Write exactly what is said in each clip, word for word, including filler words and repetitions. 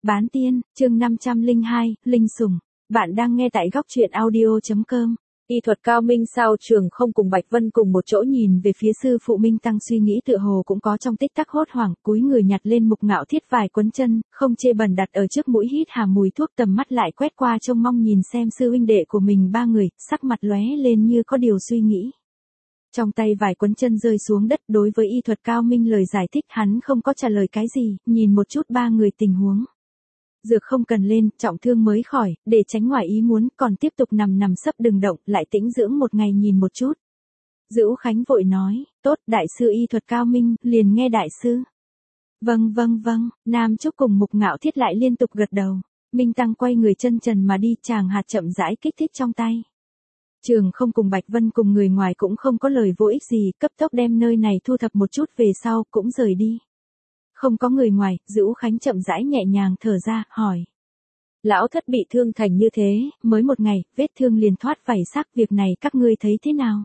Bán tiên, chương năm trăm lẻ hai, Linh Sủng. Bạn đang nghe tại góc truyện audio chấm com. Y thuật cao minh sao Trường Không cùng Bạch Vân cùng một chỗ nhìn về phía sư phụ Minh Tăng, suy nghĩ tựa hồ cũng có trong tích tắc hốt hoảng, cúi người nhặt lên Mục Ngạo Thiết vài quấn chân, không chê bẩn đặt ở trước mũi, hít hà mùi thuốc, tầm mắt lại quét qua trông mong nhìn xem sư huynh đệ của mình ba người, sắc mặt lóe lên như có điều suy nghĩ. Trong tay vài quấn chân rơi xuống đất, đối với y thuật cao minh lời giải thích hắn không có trả lời cái gì, nhìn một chút ba người tình huống. Dược không cần lên, trọng thương mới khỏi, để tránh ngoài ý muốn, còn tiếp tục nằm nằm sấp đừng động, lại tĩnh dưỡng một ngày nhìn một chút. Dữu Khánh vội nói, tốt, đại sư y thuật cao minh, liền nghe đại sư. Vâng vâng vâng, Nam Trúc cùng Mục Ngạo Thiết lại liên tục gật đầu. Minh Tăng quay người chân trần mà đi, chàng hạt chậm rãi kích thích trong tay. Trường Không cùng Bạch Vân cùng người ngoài cũng không có lời vô ích gì, cấp tốc đem nơi này thu thập một chút về sau, cũng rời đi. Không có người ngoài, Dữu Khánh chậm rãi nhẹ nhàng thở ra, hỏi. Lão thất bị thương thành như thế, mới một ngày, vết thương liền thoát vảy xác, việc này các ngươi thấy thế nào?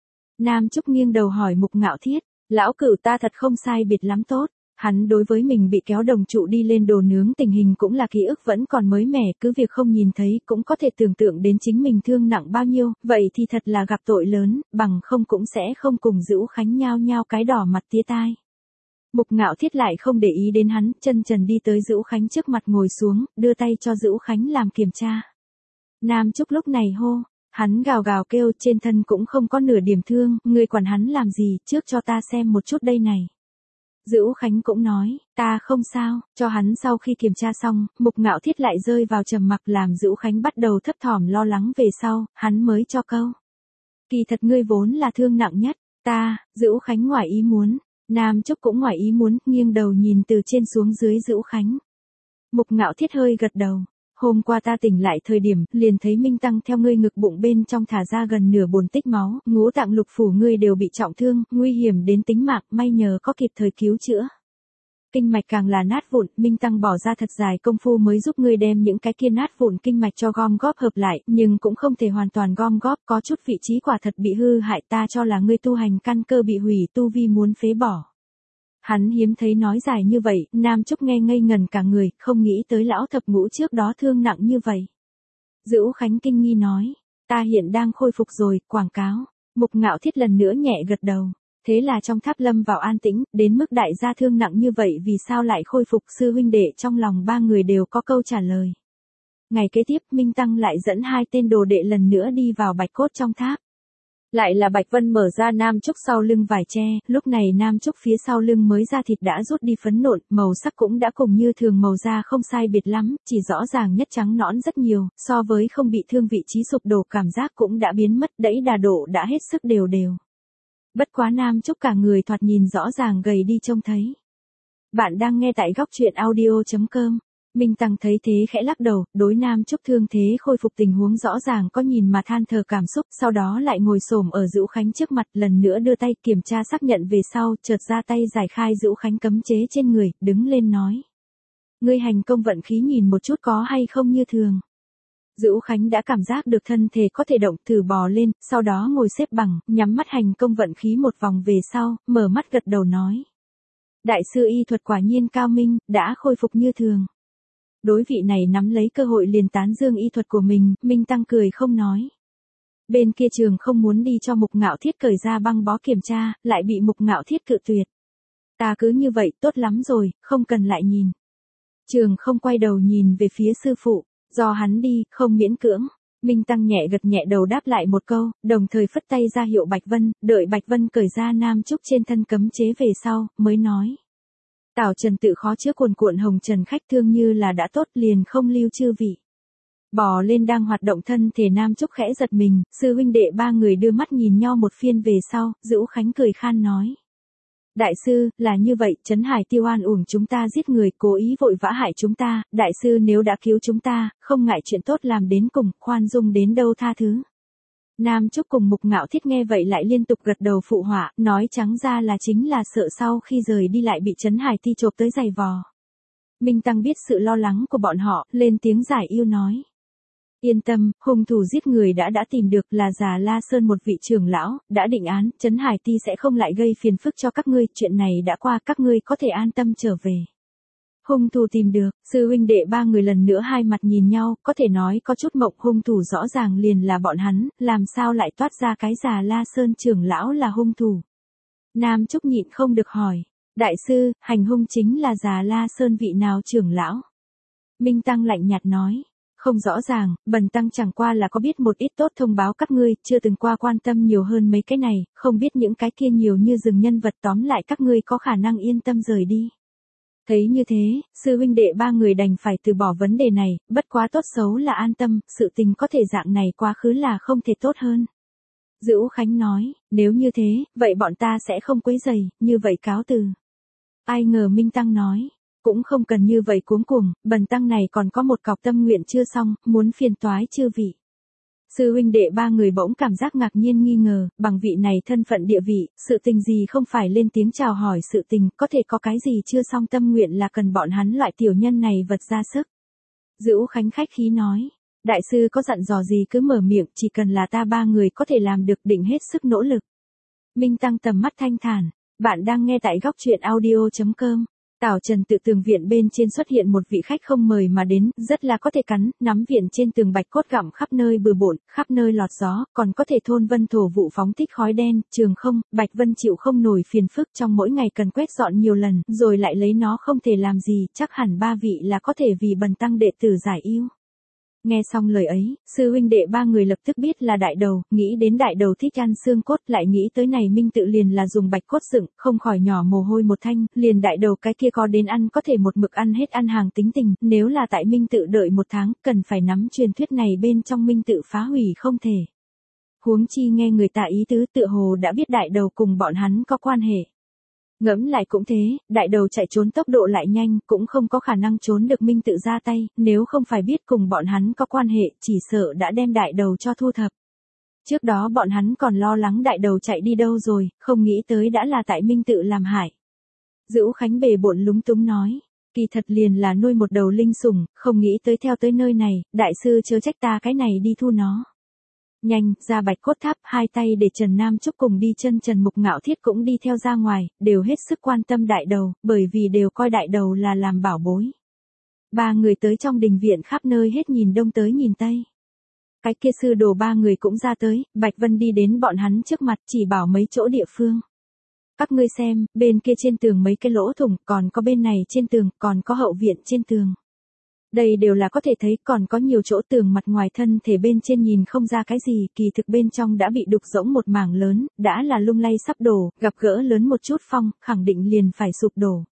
Nam Trúc nghiêng đầu hỏi Mục Ngạo Thiết, lão cửu ta thật không sai biệt lắm tốt. Hắn đối với mình bị kéo đồng trụ đi lên đồ nướng tình hình cũng là ký ức vẫn còn mới mẻ, cứ việc không nhìn thấy cũng có thể tưởng tượng đến chính mình thương nặng bao nhiêu, vậy thì thật là gặp tội lớn, bằng không cũng sẽ không cùng Dữu Khánh nhao nhao cái đỏ mặt tía tai. Mục Ngạo Thiết lại không để ý đến hắn, chân trần đi tới Dữu Khánh trước mặt ngồi xuống, đưa tay cho Dữu Khánh làm kiểm tra. Nam Trúc lúc này hô, hắn gào gào kêu, trên thân cũng không có nửa điểm thương, ngươi quản hắn làm gì, trước cho ta xem một chút đây này. Dữu Khánh cũng nói, ta không sao, cho hắn. Sau khi kiểm tra xong, Mục Ngạo Thiết lại rơi vào trầm mặc, làm Dữu Khánh bắt đầu thấp thỏm lo lắng, về sau, hắn mới cho câu. Kỳ thật ngươi vốn là thương nặng nhất, ta, Dữu Khánh ngoài ý muốn, Nam Trúc cũng ngoài ý muốn, nghiêng đầu nhìn từ trên xuống dưới Dữu Khánh. Mục Ngạo Thiết hơi gật đầu. Hôm qua ta tỉnh lại thời điểm, liền thấy Minh Tăng theo ngươi ngực bụng bên trong thả ra gần nửa bồn tích máu, ngũ tạng lục phủ ngươi đều bị trọng thương, nguy hiểm đến tính mạng, may nhờ có kịp thời cứu chữa. Kinh mạch càng là nát vụn, Minh Tăng bỏ ra thật dài công phu mới giúp ngươi đem những cái kia nát vụn kinh mạch cho gom góp hợp lại, nhưng cũng không thể hoàn toàn gom góp, có chút vị trí quả thật bị hư hại, ta cho là ngươi tu hành căn cơ bị hủy, tu vi muốn phế bỏ. Hắn hiếm thấy nói dài như vậy, Nam Trúc nghe ngây ngần cả người, không nghĩ tới lão thập ngũ trước đó thương nặng như vậy. Dữu Khánh kinh nghi nói, ta hiện đang khôi phục rồi, quảng cáo. Mục Ngạo Thiết lần nữa nhẹ gật đầu. Thế là trong tháp lâm vào an tĩnh, đến mức đại gia thương nặng như vậy vì sao lại khôi phục, sư huynh đệ trong lòng ba người đều có câu trả lời. Ngày kế tiếp, Minh Tăng lại dẫn hai tên đồ đệ lần nữa đi vào bạch cốt trong tháp. Lại là Bạch Vân mở ra Nam Trúc sau lưng vải tre, lúc này Nam Trúc phía sau lưng mới da thịt đã rút đi phấn nộn, màu sắc cũng đã cùng như thường màu da không sai biệt lắm, chỉ rõ ràng nhất trắng nõn rất nhiều, so với không bị thương vị trí sụp đổ cảm giác cũng đã biến mất, đẫy đà độ đã hết sức đều đều. Bất quá Nam Trúc cả người thoạt nhìn rõ ràng gầy đi trông thấy. Bạn đang nghe tại góc truyện audio chấm com. Minh Tăng thấy thế khẽ lắc đầu, đối Nam Trúc thương thế khôi phục tình huống rõ ràng có nhìn mà than thở cảm xúc, sau đó lại ngồi xổm ở Dữu Khánh trước mặt, lần nữa đưa tay kiểm tra xác nhận về sau, chợt ra tay giải khai Dữu Khánh cấm chế trên người, đứng lên nói. Ngươi hành công vận khí nhìn một chút có hay không như thường. Dữu Khánh đã cảm giác được thân thể có thể động, thử bò lên, sau đó ngồi xếp bằng, nhắm mắt hành công vận khí một vòng về sau, mở mắt gật đầu nói. Đại sư y thuật quả nhiên cao minh, đã khôi phục như thường. Đối vị này nắm lấy cơ hội liền tán dương y thuật của mình, Minh Tăng cười không nói. Bên kia Trường Không muốn đi cho Mục Ngạo Thiết cởi ra băng bó kiểm tra, lại bị Mục Ngạo Thiết cự tuyệt. Ta cứ như vậy, tốt lắm rồi, không cần lại nhìn. Trường Không quay đầu nhìn về phía sư phụ, do hắn đi, không miễn cưỡng. Minh Tăng nhẹ gật nhẹ đầu đáp lại một câu, đồng thời phất tay ra hiệu Bạch Vân, đợi Bạch Vân cởi ra Nam Trúc trên thân cấm chế về sau, mới nói. Tảo Trần tự khó chứa cuồn cuộn hồng trần khách thương như là đã tốt, liền không lưu chư vị. Bò lên đang hoạt động thân thể Nam Trúc khẽ giật mình, sư huynh đệ ba người đưa mắt nhìn nhau một phiên về sau, Dữu Khánh cười khan nói. Đại sư, là như vậy, Trấn Hải Tiêu an uổng chúng ta giết người, cố ý vội vã hại chúng ta, đại sư nếu đã cứu chúng ta, không ngại chuyện tốt làm đến cùng, khoan dung đến đâu tha thứ. Nam Trúc cùng Mục Ngạo Thiết nghe vậy lại liên tục gật đầu phụ họa, nói trắng ra là chính là sợ sau khi rời đi lại bị Trấn Hải Ti chộp tới giày vò. Minh Tăng biết sự lo lắng của bọn họ, lên tiếng giải yêu nói. Yên tâm, hung thủ giết người đã đã tìm được, là Già La Sơn một vị trưởng lão, đã định án, Trấn Hải Ti sẽ không lại gây phiền phức cho các ngươi, chuyện này đã qua, các ngươi có thể an tâm trở về. Hung thủ tìm được, sư huynh đệ ba người lần nữa hai mặt nhìn nhau, có thể nói có chút mộng, hung thủ rõ ràng liền là bọn hắn, làm sao lại toát ra cái Già La Sơn trưởng lão là hung thủ. Nam Trúc nhịn không được hỏi, đại sư, hành hung chính là Già La Sơn vị nào trưởng lão? Minh Tăng lạnh nhạt nói, không rõ ràng, bần tăng chẳng qua là có biết một ít tốt thông báo các ngươi, chưa từng qua quan tâm nhiều hơn mấy cái này, không biết những cái kia nhiều như rừng nhân vật, tóm lại các ngươi có khả năng yên tâm rời đi. Thấy như thế, sư huynh đệ ba người đành phải từ bỏ vấn đề này, bất quá tốt xấu là an tâm, sự tình có thể dạng này quá khứ là không thể tốt hơn. Dữ Khánh nói, nếu như thế, vậy bọn ta sẽ không quấy rầy, như vậy cáo từ. Ai ngờ Minh Tăng nói, cũng không cần như vậy cuống cuồng, bần tăng này còn có một cọc tâm nguyện chưa xong, muốn phiền toái chư vị. Sư huynh đệ ba người bỗng cảm giác ngạc nhiên nghi ngờ, bằng vị này thân phận địa vị, sự tình gì không phải lên tiếng chào hỏi sự tình, có thể có cái gì chưa xong tâm nguyện là cần bọn hắn loại tiểu nhân này vật ra sức. Dữ Khánh khách khí nói, đại sư có dặn dò gì cứ mở miệng, chỉ cần là ta ba người có thể làm được, định hết sức nỗ lực. Minh Tăng tầm mắt thanh thản, bạn đang nghe tại góc truyện audio chấm com. Tảo Trần tự tường viện bên trên xuất hiện một vị khách không mời mà đến, rất là có thể cắn, nắm viện trên tường bạch cốt gặm khắp nơi bừa bộn, khắp nơi lọt gió, còn có thể thôn vân thổ vụ phóng thích khói đen, trường không, Bạch Vân chịu không nổi phiền phức trong mỗi ngày cần quét dọn nhiều lần, rồi lại lấy nó không thể làm gì, chắc hẳn ba vị là có thể vì bần tăng đệ tử giải yêu. Nghe xong lời ấy, sư huynh đệ ba người lập tức biết là đại đầu, nghĩ đến đại đầu thích ăn xương cốt, lại nghĩ tới này Minh tự liền là dùng bạch cốt dựng, không khỏi nhỏ mồ hôi một thanh, liền đại đầu cái kia có đến ăn có thể một mực ăn hết ăn hàng tính tình, nếu là tại Minh tự đợi một tháng, cần phải nắm truyền thuyết này bên trong Minh tự phá hủy không thể. Huống chi nghe người ta ý tứ tựa hồ đã biết đại đầu cùng bọn hắn có quan hệ. Ngẫm lại cũng thế, đại đầu chạy trốn tốc độ lại nhanh, cũng không có khả năng trốn được Minh tự ra tay, nếu không phải biết cùng bọn hắn có quan hệ, chỉ sợ đã đem đại đầu cho thu thập. Trước đó bọn hắn còn lo lắng đại đầu chạy đi đâu rồi, không nghĩ tới đã là tại Minh tự làm hại. Dữ Khánh bề bộn lúng túng nói, kỳ thật liền là nuôi một đầu linh sủng, không nghĩ tới theo tới nơi này, đại sư chớ trách ta cái này đi thu nó. Nhanh, ra bạch cốt tháp, hai tay để Trần Nam Trúc cùng đi chân Trần Mục Ngạo Thiết cũng đi theo ra ngoài, đều hết sức quan tâm đại đầu, bởi vì đều coi đại đầu là làm bảo bối. Ba người tới trong đình viện khắp nơi hết nhìn đông tới nhìn tây. Cái kia sư đồ ba người cũng ra tới, Bạch Vân đi đến bọn hắn trước mặt chỉ bảo mấy chỗ địa phương. Các ngươi xem, bên kia trên tường mấy cái lỗ thủng, còn có bên này trên tường, còn có hậu viện trên tường. Đây đều là có thể thấy, còn có nhiều chỗ tường mặt ngoài thân thể bên trên nhìn không ra cái gì, kỳ thực bên trong đã bị đục rỗng một mảng lớn, đã là lung lay sắp đổ, gặp gỡ lớn một chút phong, khẳng định liền phải sụp đổ.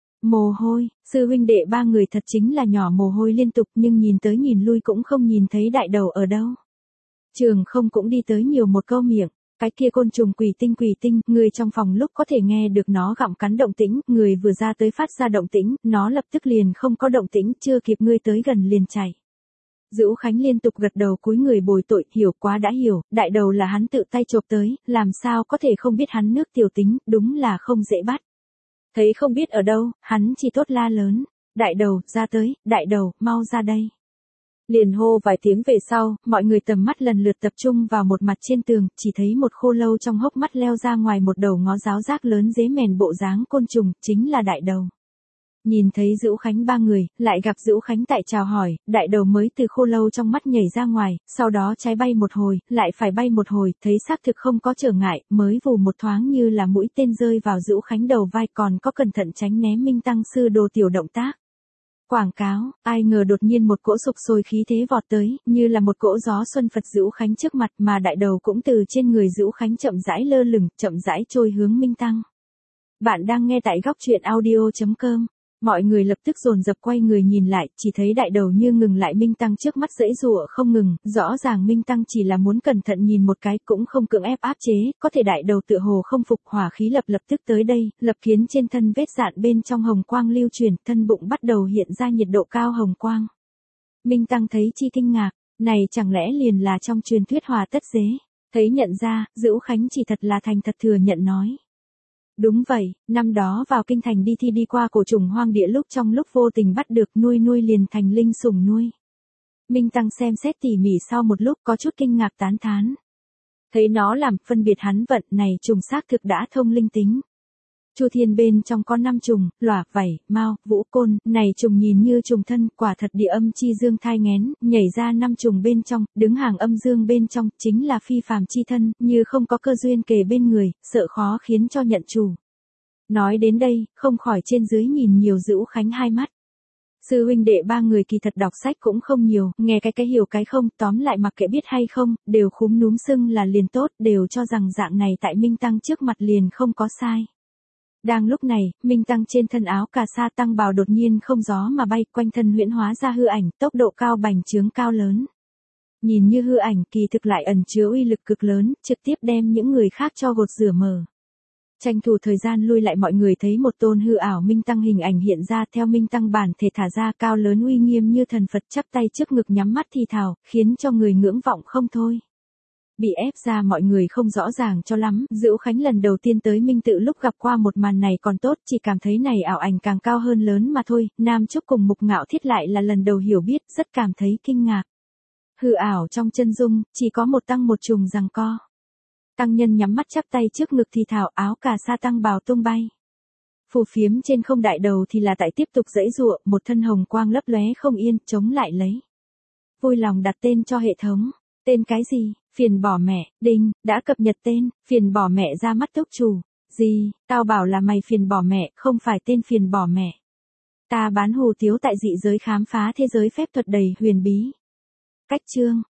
Mồ hôi, sư huynh đệ ba người thật chính là nhỏ mồ hôi liên tục, nhưng nhìn tới nhìn lui cũng không nhìn thấy đại đầu ở đâu. Trường không cũng đi tới nhiều một câu miệng. Cái kia côn trùng quỷ tinh quỷ tinh, người trong phòng lúc có thể nghe được nó gặm cắn động tĩnh, người vừa ra tới phát ra động tĩnh, nó lập tức liền không có động tĩnh, chưa kịp ngươi tới gần liền chạy. Dữ Khánh liên tục gật đầu cúi người bồi tội, hiểu quá đã hiểu, đại đầu là hắn tự tay chộp tới, làm sao có thể không biết hắn nước tiểu tính, đúng là không dễ bắt. Thấy không biết ở đâu, hắn chỉ tốt la lớn, đại đầu, ra tới, đại đầu, mau ra đây. Liền hô vài tiếng về sau, mọi người tầm mắt lần lượt tập trung vào một mặt trên tường, chỉ thấy một khô lâu trong hốc mắt leo ra ngoài một đầu ngó giáo giác lớn dế mèn bộ dáng côn trùng, chính là đại đầu. Nhìn thấy Dữ Khánh ba người, lại gặp Dữ Khánh tại chào hỏi, đại đầu mới từ khô lâu trong mắt nhảy ra ngoài, sau đó trái bay một hồi, lại phải bay một hồi, thấy xác thực không có trở ngại, mới vù một thoáng như là mũi tên rơi vào Dữ Khánh đầu vai, còn có cẩn thận tránh né Minh Tăng sư đồ tiểu động tác. Quảng cáo, ai ngờ đột nhiên một cỗ sục sôi khí thế vọt tới, như là một cỗ gió xuân Phật Dữ Khánh trước mặt, mà đại đầu cũng từ trên người Dữ Khánh chậm rãi lơ lửng, chậm rãi trôi hướng Minh Tăng. Bạn đang nghe tại góc truyện audio chấm com. Mọi người lập tức dồn dập quay người nhìn lại, chỉ thấy đại đầu như ngừng lại Minh Tăng trước mắt giãy giụa không ngừng, rõ ràng Minh Tăng chỉ là muốn cẩn thận nhìn một cái, cũng không cưỡng ép áp chế, có thể đại đầu tựa hồ không phục, hỏa khí lập lập tức tới đây, lập khiến trên thân vết dạn bên trong hồng quang lưu chuyển, thân bụng bắt đầu hiện ra nhiệt độ cao hồng quang. Minh Tăng thấy chi kinh ngạc, này chẳng lẽ liền là trong truyền thuyết Hòa Tất Dế? Thấy nhận ra, Dữ Khánh chỉ thật là thành thật thừa nhận nói. Đúng vậy, năm đó vào kinh thành đi thi đi qua cổ trùng hoang địa lúc trong lúc vô tình bắt được nuôi nuôi liền thành linh sủng nuôi. Minh Tăng xem xét tỉ mỉ sau một lúc có chút kinh ngạc tán thán. Thấy nó làm phân biệt hắn vận này trùng xác thực đã thông linh tính. Chu Thiên bên trong có năm trùng, lỏa, vảy, mao, vũ, côn, này trùng nhìn như trùng thân, quả thật địa âm chi dương thai nghén, nhảy ra năm trùng bên trong, đứng hàng âm dương bên trong, chính là phi phàm chi thân, như không có cơ duyên kề bên người, sợ khó khiến cho nhận chủ. Nói đến đây, không khỏi trên dưới nhìn nhiều Dữu Khánh hai mắt. Sư huynh đệ ba người kỳ thật đọc sách cũng không nhiều, nghe cái cái hiểu cái không, tóm lại mặc kệ biết hay không, đều khúm núm sưng là liền tốt, đều cho rằng dạng này tại Minh Tăng trước mặt liền không có sai. Đang lúc này, Minh Tăng trên thân áo cà sa tăng bào đột nhiên không gió mà bay, quanh thân huyễn hóa ra hư ảnh, tốc độ cao bành trướng cao lớn. Nhìn như hư ảnh, kỳ thực lại ẩn chứa uy lực cực lớn, trực tiếp đem những người khác cho gột rửa mờ. Tranh thủ thời gian lui lại, mọi người thấy một tôn hư ảo Minh Tăng hình ảnh hiện ra, theo Minh Tăng bản thể thả ra, cao lớn uy nghiêm như thần Phật, chắp tay trước ngực nhắm mắt thì thào, khiến cho người ngưỡng vọng không thôi. Bị ép ra mọi người không rõ ràng cho lắm, Dữu Khánh lần đầu tiên tới Minh Tự lúc gặp qua một màn này còn tốt, chỉ cảm thấy này ảo ảnh càng cao hơn lớn mà thôi, Nam Trúc cùng Mục Ngạo Thiết lại là lần đầu hiểu biết, rất cảm thấy kinh ngạc. Hư ảo trong chân dung, chỉ có một tăng một trùng giằng co. Tăng nhân nhắm mắt chắp tay trước ngực thì thào, áo cà sa tăng bào tung bay. Phù phiếm trên không đại đầu thì là tại tiếp tục giãy giụa, một thân hồng quang lấp lóe không yên, chống lại lấy. Vui lòng đặt tên cho hệ thống. Tên cái gì? Phiền bỏ mẹ, đinh, đã cập nhật tên, phiền bỏ mẹ ra mắt túc chủ. Gì, tao bảo là mày phiền bỏ mẹ, không phải tên phiền bỏ mẹ. Ta bán hù tiếu tại dị giới khám phá thế giới phép thuật đầy huyền bí. Cách chương.